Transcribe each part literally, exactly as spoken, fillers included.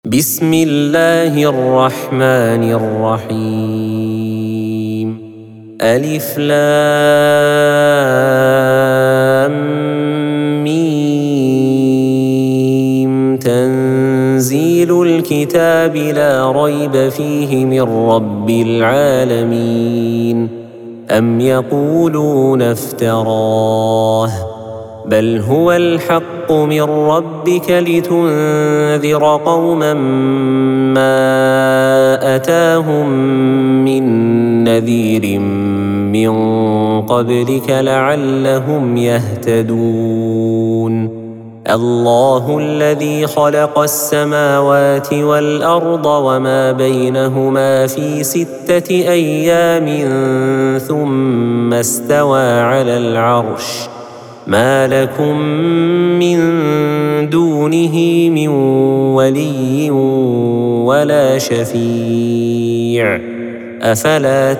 بسم الله الرحمن الرحيم. ألف لام ميم. تنزيل الكتاب لا ريب فيه من رب العالمين. أم يقولون افتراه بل هو الحق من ربك لتنذر قوما ما أتاهم من نذير من قبلك لعلهم يهتدون. الله الذي خلق السماوات والأرض وما بينهما في ستة أيام ثم استوى على العرش. ما لكم من دونه من ولي ولا شفيع أفلا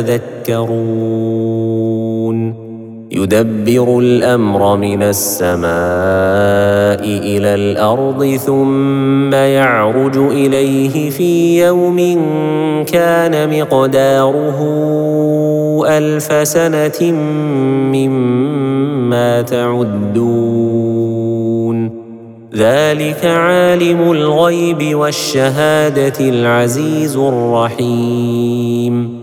تتذكرون. يدبر الأمر من السماء إلى الأرض ثم يعرج إليه في يوم كان مقداره ألف سنة مما تعدون. ذلك عالم الغيب والشهادة العزيز الرحيم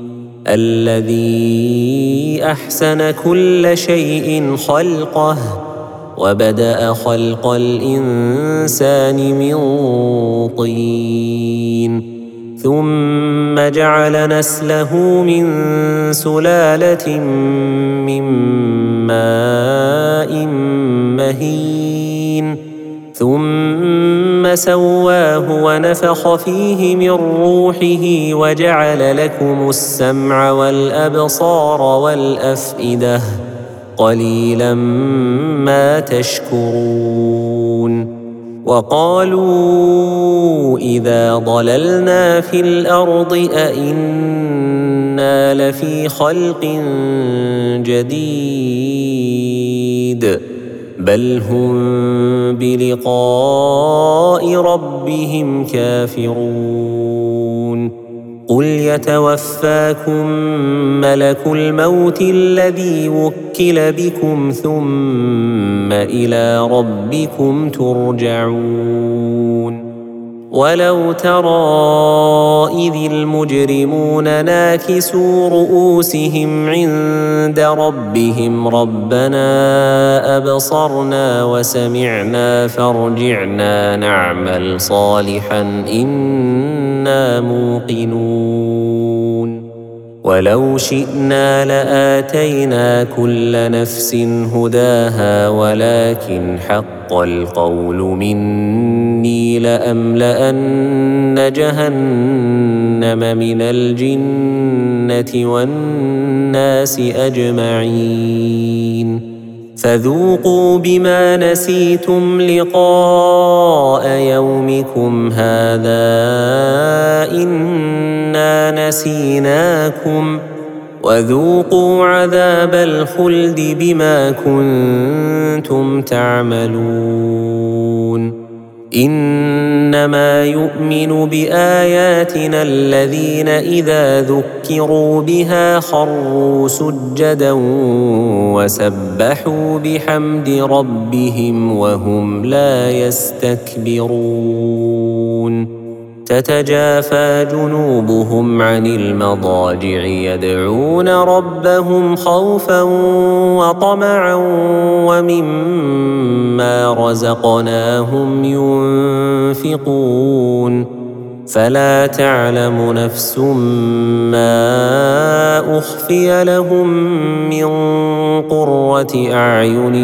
الذي أحسن كل شيء خلقه وبدأ خلق الإنسان من طين ثم جعل نسله من سلالة من ماء مهين ثم سواه ونفخ فيه من روحه وجعل لكم السمع والأبصار والأفئدة قليلا ما تشكرون. وقالوا إذا ضللنا في الأرض أئنا لفي خلق جديد بل هم بلقاء ربهم كافرون. قل يتوفاكم ملك الموت الذي وكل بكم ثم إلى ربكم ترجعون. ولو ترى إذ المجرمون ناكسوا رؤوسهم عند ربهم ربنا أبصرنا وسمعنا فارجعنا نعمل صالحا إنا موقنون. ولو شئنا لآتينا كل نفس هداها ولكن حق القول مني لأملأن جهنم من الجنة والناس أجمعين. فذوقوا بما نسيتم لقاء يومكم هذا إنا نسيناكم وذوقوا عذاب الخلد بما كنتم تعملون. إنما يؤمن بآياتنا الذين إذا ذكروا بها خروا سجدا وسبحوا بحمد ربهم وهم لا يستكبرون. تتجافى جنوبهم عن المضاجع يدعون ربهم خوفا وطمعا ومما رزقناهم ينفقون. فلا تعلم نفس ما أخفي لهم من قرة أعين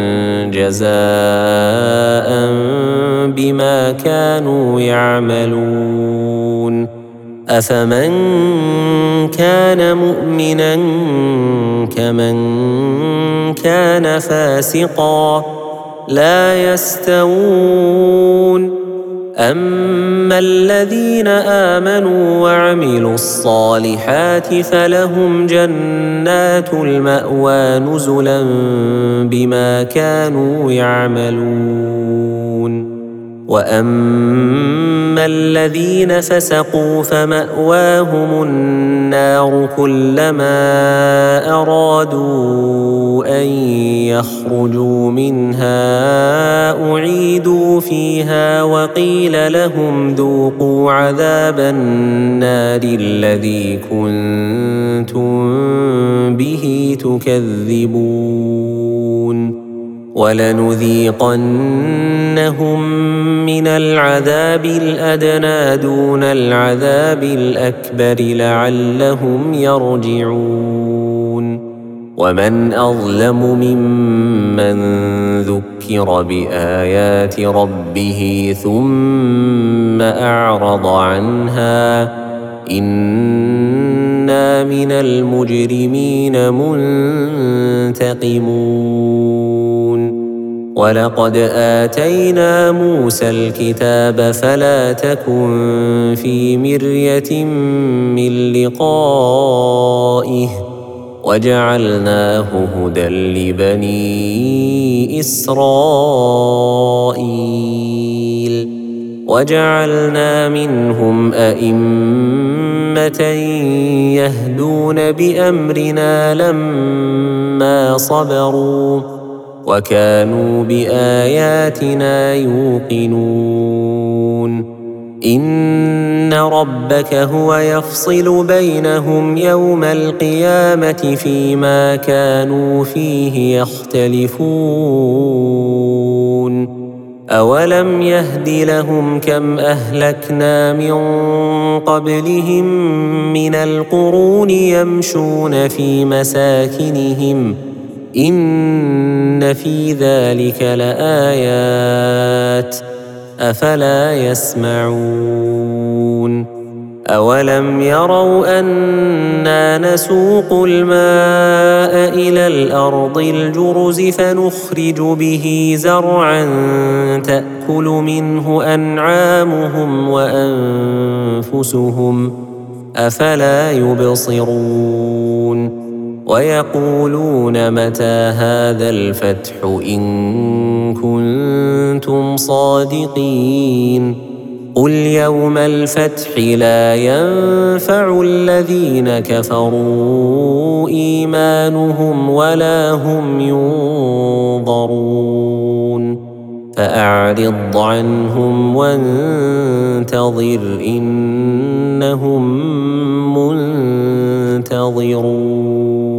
جزاء بما كانوا يعملون. أفمن كان مؤمنا كمن كان فاسقا لا يستوون. أما الذين آمنوا وعملوا الصالحات فلهم جنات المأوى نزلا بما كانوا يعملون. وأما الذين فسقوا فمأواهم النار كلما أرادوا أن يخرجوا منها أعيدوا فيها وقيل لهم ذوقوا عذاب النار الذي كنتم به تكذبون ولنذيقنهم من العذاب الأدنى دون العذاب الأكبر لعلهم يرجعون ومن أظلم ممن ذكر بآيات ربه ثم أعرض عنها إنا من المجرمين منتقمون ولقد آتينا موسى الكتاب فلا تكن في مرية من لقائه وجعلناه هدى لبني إسرائيل وجعلنا منهم أئمة يهدون بأمرنا لما صبروا وكانوا بآياتنا يوقنون إن ربك هو يفصل بينهم يوم القيامة فيما كانوا فيه يختلفون أولم يهد لهم كم أهلكنا من قبلهم من القرون يمشون في مساكنهم إن في ذلك لآيات أفلا يسمعون أولم يروا أنا نسوق الماء إلى الأرض الجرز فنخرج به زرعا تأكل منه أنعامهم وأنفسهم أفلا يبصرون ويقولون متى هذا الفتح إن كنتم صادقين قل يوم الفتح لا ينفع الذين كفروا إيمانهم ولا هم ينظرون فأعرض عنهم وانتظر إنهم منتظرون